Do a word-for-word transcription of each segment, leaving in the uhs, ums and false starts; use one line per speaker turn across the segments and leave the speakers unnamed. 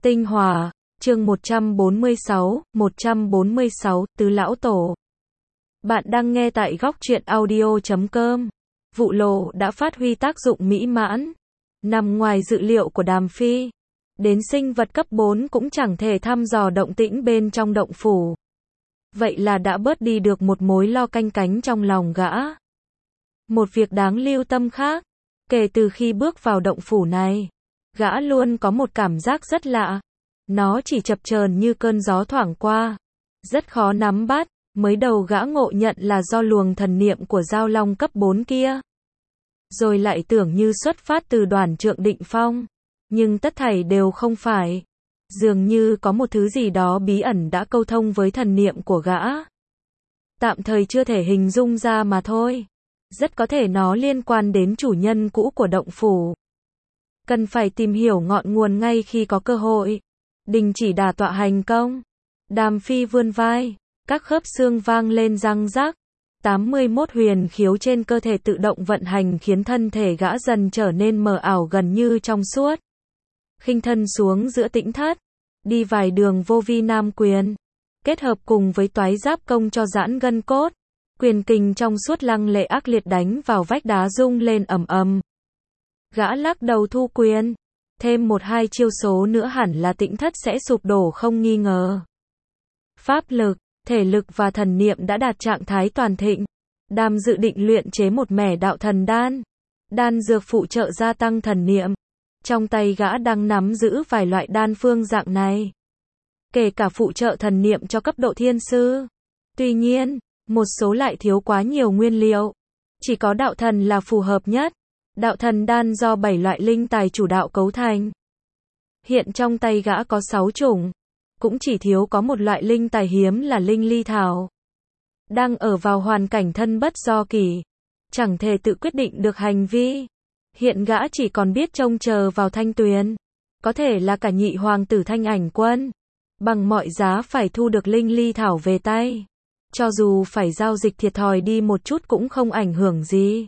Tinh Hòa, chương một trăm bốn mươi sáu, một trăm bốn mươi sáu, Tứ Lão Tổ. Bạn đang nghe tại góc truyện audio chấm com. Vụ lộ đã phát huy tác dụng mỹ mãn. Nằm ngoài dự liệu của Đàm Phi. Đến sinh vật cấp bốn cũng chẳng thể thăm dò động tĩnh bên trong động phủ. Vậy là đã bớt đi được một mối lo canh cánh trong lòng gã. Một việc đáng lưu tâm khác. Kể từ khi bước vào động phủ này, gã luôn có một cảm giác rất lạ. Nó chỉ chập chờn như cơn gió thoảng qua. Rất khó nắm bắt. Mới đầu gã ngộ nhận là do luồng thần niệm của Giao Long cấp bốn kia. Rồi lại tưởng như xuất phát từ Đoàn Trượng Định Phong. Nhưng tất thảy đều không phải. Dường như có một thứ gì đó bí ẩn đã câu thông với thần niệm của gã. Tạm thời chưa thể hình dung ra mà thôi. Rất có thể nó liên quan đến chủ nhân cũ của động phủ. Cần phải tìm hiểu ngọn nguồn ngay khi có cơ hội. Đình chỉ đả tọa hành công. Đàm Phi vươn vai. Các khớp xương vang lên răng rắc. tám mươi mốt huyền khiếu trên cơ thể tự động vận hành khiến thân thể gã dần trở nên mờ ảo gần như trong suốt. Khinh thân xuống giữa tĩnh thất. Đi vài đường vô vi nam quyền. Kết hợp cùng với toái giáp công cho giãn gân cốt. Quyền kình trong suốt lăng lệ ác liệt đánh vào vách đá rung lên ầm ầm. Gã lắc đầu thu quyền. Thêm một hai chiêu số nữa hẳn là tĩnh thất sẽ sụp đổ không nghi ngờ. Pháp lực, thể lực và thần niệm đã đạt trạng thái toàn thịnh. Đàm dự định luyện chế một mẻ đạo thần đan. Đan dược phụ trợ gia tăng thần niệm. Trong tay gã đang nắm giữ vài loại đan phương dạng này. Kể cả phụ trợ thần niệm cho cấp độ thiên sư. Tuy nhiên, một số lại thiếu quá nhiều nguyên liệu. Chỉ có đạo thần là phù hợp nhất. Đạo thần đan do bảy loại linh tài chủ đạo cấu thành. Hiện trong tay gã có sáu chủng. Cũng chỉ thiếu có một loại linh tài hiếm là linh ly thảo. Đang ở vào hoàn cảnh thân bất do kỷ. Chẳng thể tự quyết định được hành vi. Hiện gã chỉ còn biết trông chờ vào Thanh Tuyền. Có thể là cả nhị hoàng tử Thanh Ảnh Quân. Bằng mọi giá phải thu được linh ly thảo về tay. Cho dù phải giao dịch thiệt thòi đi một chút cũng không ảnh hưởng gì.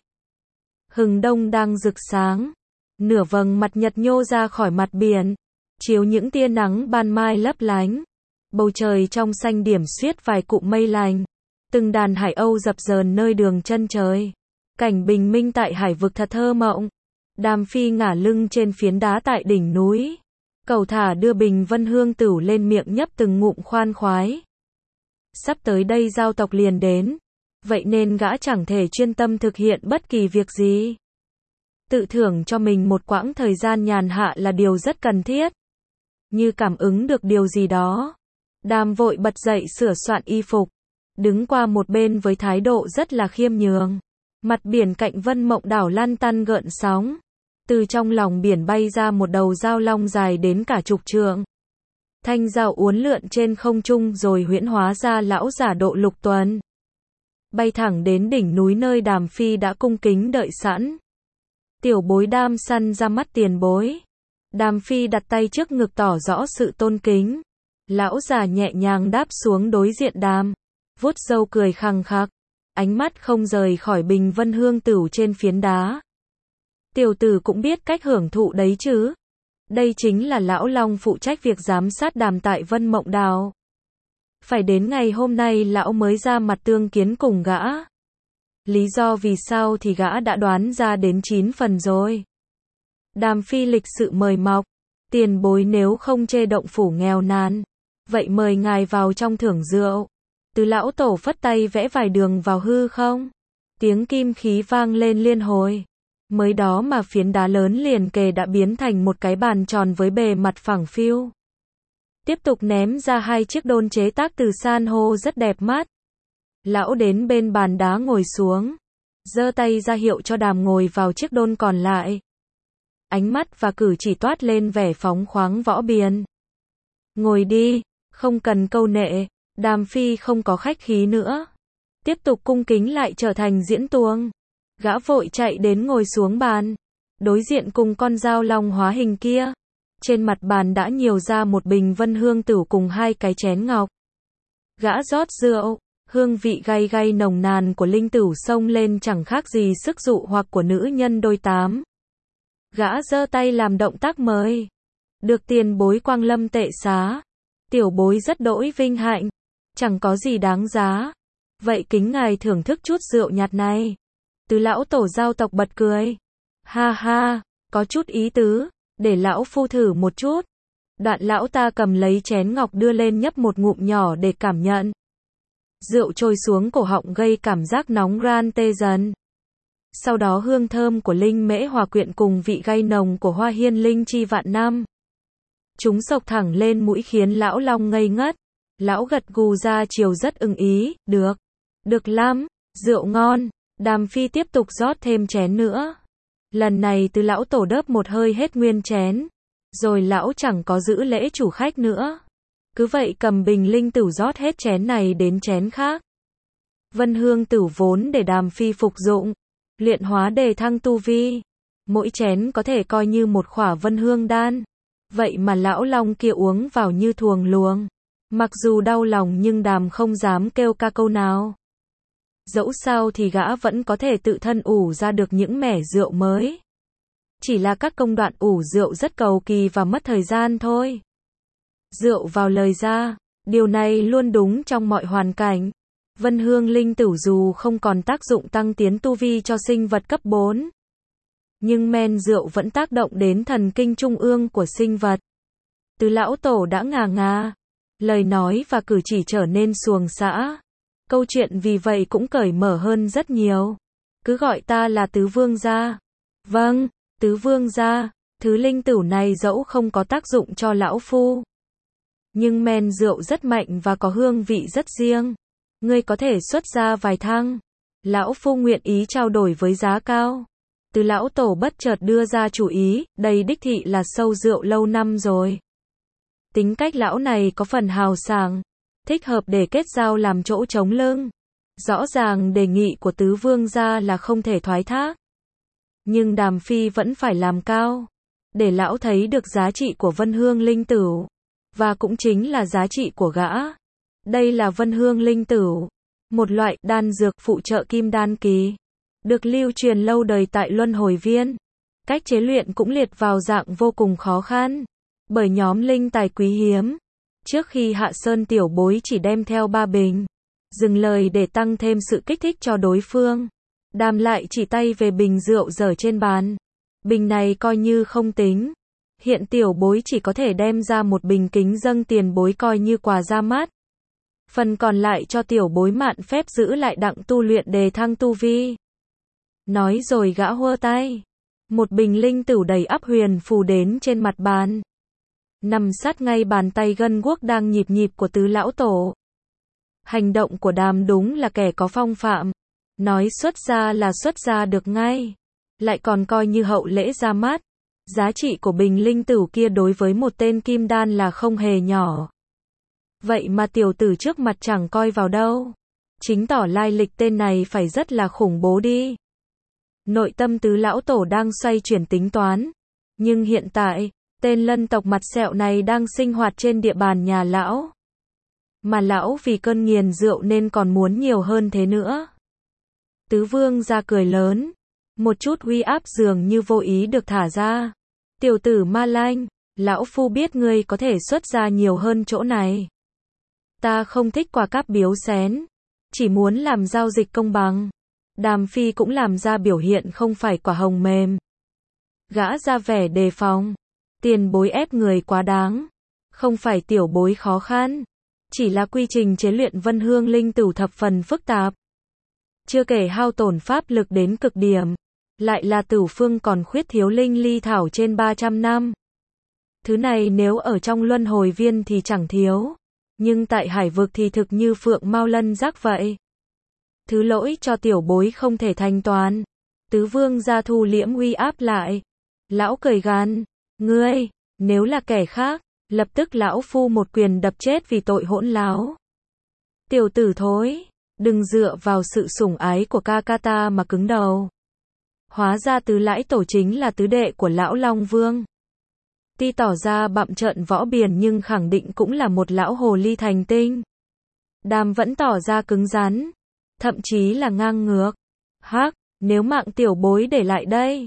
Hừng đông đang rực sáng. Nửa vầng mặt nhật nhô ra khỏi mặt biển. Chiếu những tia nắng ban mai lấp lánh. Bầu trời trong xanh điểm xuyết vài cụm mây lành. Từng đàn hải âu dập dờn nơi đường chân trời. Cảnh bình minh tại hải vực thật thơ mộng. Đàm Phi ngả lưng trên phiến đá tại đỉnh núi. Cầu thả đưa bình vân hương tửu lên miệng nhấp từng ngụm khoan khoái. Sắp tới đây giao tộc liền đến. Vậy nên gã chẳng thể chuyên tâm thực hiện bất kỳ việc gì. Tự thưởng cho mình một quãng thời gian nhàn hạ là điều rất cần thiết. Như cảm ứng được điều gì đó. Đàm vội bật dậy sửa soạn y phục. Đứng qua một bên với thái độ rất là khiêm nhường. Mặt biển cạnh Vân Mộng đảo lăn tăn gợn sóng. Từ trong lòng biển bay ra một đầu dao long dài đến cả chục trượng. Thanh dao uốn lượn trên không trung rồi huyễn hóa ra lão giả độ lục tuần. Bay thẳng đến đỉnh núi nơi Đàm Phi đã cung kính đợi sẵn. Tiểu bối Đam săn ra mắt tiền bối. Đàm Phi đặt tay trước ngực tỏ rõ sự tôn kính. Lão già nhẹ nhàng đáp xuống đối diện Đàm. Vuốt râu cười khằng khặc. Ánh mắt không rời khỏi bình vân hương tửu trên phiến đá. Tiểu tử cũng biết cách hưởng thụ đấy chứ. Đây chính là lão long phụ trách việc giám sát Đàm tại Vân Mộng đảo. Phải đến ngày hôm nay lão mới ra mặt tương kiến cùng gã. Lý do vì sao thì gã đã đoán ra đến chín phần rồi. Đàm Phi lịch sự mời mọc. Tiền bối nếu không chê động phủ nghèo nàn. Vậy mời ngài vào trong thưởng rượu. Từ lão tổ phất tay vẽ vài đường vào hư không. Tiếng kim khí vang lên liên hồi. Mới đó mà phiến đá lớn liền kề đã biến thành một cái bàn tròn với bề mặt phẳng phiu. Tiếp tục ném ra hai chiếc đôn chế tác từ san hô rất đẹp mắt. Lão đến bên bàn đá ngồi xuống. Giơ tay ra hiệu cho Đàm ngồi vào chiếc đôn còn lại. Ánh mắt và cử chỉ toát lên vẻ phóng khoáng võ biền. Ngồi đi, không cần câu nệ. Đàm Phi không có khách khí nữa. Tiếp tục cung kính lại trở thành diễn tuông. Gã vội chạy đến ngồi xuống bàn. Đối diện cùng con dao long hóa hình kia. Trên mặt bàn đã nhiều ra một bình vân hương tửu cùng hai cái chén ngọc. Gã rót rượu. Hương vị gay gay nồng nàn của linh tửu xông lên chẳng khác gì sức dụ hoặc của nữ nhân đôi tám. Gã giơ tay làm động tác mời. Được tiền bối quang lâm tệ xá. Tiểu bối rất đỗi vinh hạnh. Chẳng có gì đáng giá. Vậy kính ngài thưởng thức chút rượu nhạt này. Tứ lão tổ giao tộc bật cười. Ha ha, có chút ý tứ, để lão phu thử một chút. Đoạn lão ta cầm lấy chén ngọc đưa lên nhấp một ngụm nhỏ để cảm nhận. Rượu trôi xuống cổ họng gây cảm giác nóng ran tê dần. Sau đó hương thơm của linh mễ hòa quyện cùng vị gai nồng của hoa hiên linh chi vạn năm. Chúng xộc thẳng lên mũi khiến lão long ngây ngất. Lão gật gù ra chiều rất ưng ý, được, được lắm, rượu ngon. Đàm Phi tiếp tục rót thêm chén nữa. Lần này Tứ lão tổ đớp một hơi hết nguyên chén. Rồi lão chẳng có giữ lễ chủ khách nữa. Cứ vậy cầm bình linh tửu rót hết chén này đến chén khác. Vân hương tửu vốn để Đàm Phi phục dụng, luyện hóa đề thăng tu vi. Mỗi chén có thể coi như một khỏa vân hương đan. Vậy mà lão long kia uống vào như thuồng luồng. Mặc dù đau lòng nhưng Đàm không dám kêu ca câu nào. Dẫu sao thì gã vẫn có thể tự thân ủ ra được những mẻ rượu mới. Chỉ là các công đoạn ủ rượu rất cầu kỳ và mất thời gian thôi. Rượu vào lời ra, điều này luôn đúng trong mọi hoàn cảnh. Vân hương linh tửu dù không còn tác dụng tăng tiến tu vi cho sinh vật cấp bốn. Nhưng men rượu vẫn tác động đến thần kinh trung ương của sinh vật. Tứ lão tổ đã ngà ngà. Lời nói và cử chỉ trở nên xuồng xã. Câu chuyện vì vậy cũng cởi mở hơn rất nhiều. Cứ gọi ta là Tứ Vương gia. Vâng, Tứ Vương gia, thứ linh tửu này dẫu không có tác dụng cho lão phu. Nhưng men rượu rất mạnh và có hương vị rất riêng. Ngươi có thể xuất ra vài thăng. Lão phu nguyện ý trao đổi với giá cao. Tứ lão tổ bất chợt đưa ra chủ ý, đây đích thị là sâu rượu lâu năm rồi. Tính cách lão này có phần hào sảng, thích hợp để kết giao làm chỗ chống lưng. Rõ ràng đề nghị của Tứ Vương gia là không thể thoái thác. Nhưng Đàm Phi vẫn phải làm cao, để lão thấy được giá trị của vân hương linh tửu, và cũng chính là giá trị của gã. Đây là vân hương linh tửu, một loại đan dược phụ trợ kim đan kỳ, được lưu truyền lâu đời tại Luân Hồi Viên. Cách chế luyện cũng liệt vào dạng vô cùng khó khăn, bởi nhóm linh tài quý hiếm. Trước khi hạ sơn tiểu bối chỉ đem theo ba bình, dừng lời để tăng thêm sự kích thích cho đối phương. Đàm lại chỉ tay về bình rượu dở trên bàn. Bình này coi như không tính. Hiện tiểu bối chỉ có thể đem ra một bình kính dâng tiền bối coi như quà ra mắt. Phần còn lại cho tiểu bối mạn phép giữ lại đặng tu luyện đề thăng tu vi. Nói rồi gã hua tay. Một bình linh tửu đầy ắp huyền phù đến trên mặt bàn. Nằm sát ngay bàn tay gân guốc đang nhịp nhịp của Tứ lão tổ. Hành động của Đàm đúng là kẻ có phong phạm. Nói xuất ra là xuất ra được ngay. Lại còn coi như hậu lễ ra mắt. Giá trị của bình linh tửu kia đối với một tên kim đan là không hề nhỏ. Vậy mà tiểu tử trước mặt chẳng coi vào đâu. Chính tỏ lai lịch tên này phải rất là khủng bố đi. Nội tâm Tứ lão tổ đang xoay chuyển tính toán. Nhưng hiện tại, tên lân tộc mặt sẹo này đang sinh hoạt trên địa bàn nhà lão. Mà lão vì cơn nghiền rượu nên còn muốn nhiều hơn thế nữa. Tứ Vương ra cười lớn. Một chút uy áp dường như vô ý được thả ra. Tiểu tử ma lanh, lão phu biết ngươi có thể xuất ra nhiều hơn chỗ này. Ta không thích quà cáp biếu xén. Chỉ muốn làm giao dịch công bằng. Đàm Phi cũng làm ra biểu hiện không phải quả hồng mềm. Gã ra vẻ đề phòng. Tiền bối ép người quá đáng. Không phải tiểu bối khó khăn. Chỉ là quy trình chế luyện vân hương linh tửu thập phần phức tạp. Chưa kể hao tổn pháp lực đến cực điểm. Lại là Tửu Phương còn khuyết thiếu linh ly thảo trên ba trăm năm. Thứ này nếu ở trong Luân Hồi Viên thì chẳng thiếu. Nhưng tại hải vực thì thực như phượng mao lân giác vậy. Thứ lỗi cho tiểu bối không thể thanh toán. Tứ Vương gia thu liễm uy áp lại. Lão cười gằn. Ngươi, nếu là kẻ khác, lập tức lão phu một quyền đập chết vì tội hỗn láo. Tiểu tử thối, đừng dựa vào sự sủng ái của ca ca ta mà cứng đầu. Hóa ra Tứ lão tổ chính là tứ đệ của lão Long Vương. Tuy tỏ ra bặm trợn võ biền nhưng khẳng định cũng là một lão hồ ly thành tinh. Đàm vẫn tỏ ra cứng rắn, thậm chí là ngang ngược. Hắc, nếu mạng tiểu bối để lại đây,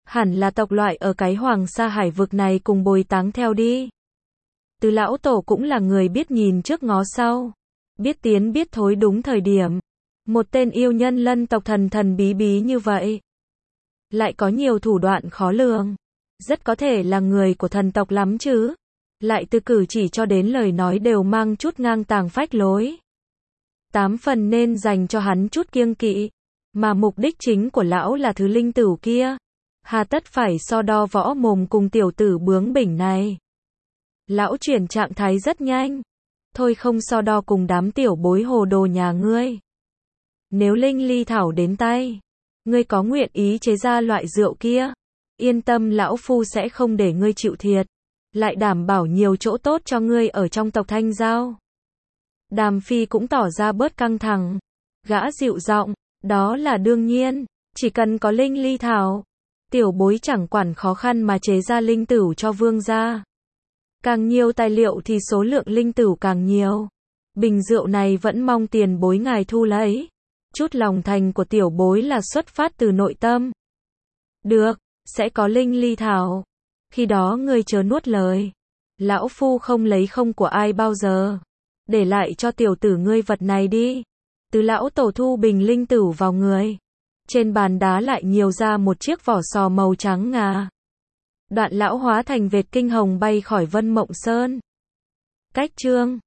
Hẳn là tộc loại ở cái Hoàng Sa Hải vực này cùng bồi táng theo đi. Từ lão tổ cũng là người biết nhìn trước ngó sau, biết tiến biết thối đúng thời điểm. Một tên yêu nhân lân tộc thần thần bí bí như vậy, lại có nhiều thủ đoạn khó lường, rất có thể là người của thần tộc lắm chứ. Lại từ cử chỉ cho đến lời nói đều mang chút ngang tàng phách lối. Tám phần nên dành cho hắn chút kiêng kỵ, mà mục đích chính của lão là thứ linh tửu kia. Hà tất phải so đo võ mồm cùng tiểu tử bướng bỉnh này. Lão chuyển trạng thái rất nhanh. Thôi không so đo cùng đám tiểu bối hồ đồ nhà ngươi. Nếu linh ly thảo đến tay, ngươi có nguyện ý chế ra loại rượu kia, yên tâm lão phu sẽ không để ngươi chịu thiệt, lại đảm bảo nhiều chỗ tốt cho ngươi ở trong tộc Thanh Giao. Đàm Phi cũng tỏ ra bớt căng thẳng, gã dịu giọng, đó là đương nhiên, chỉ cần có linh ly thảo, tiểu bối chẳng quản khó khăn mà chế ra linh tửu cho vương gia. Càng nhiều tài liệu thì số lượng linh tửu càng nhiều. Bình rượu này vẫn mong tiền bối ngài thu lấy. Chút lòng thành của tiểu bối là xuất phát từ nội tâm. Được, sẽ có linh ly thảo. Khi đó ngươi chớ nuốt lời. Lão phu không lấy không của ai bao giờ. Để lại cho tiểu tử ngươi vật này đi. Từ lão tổ thu bình linh tửu vào người. Trên bàn đá lại nhiều ra một chiếc vỏ sò màu trắng ngà. Đoạn lão hóa thành vệt kinh hồng bay khỏi Vân Mộng Sơn. Cách chương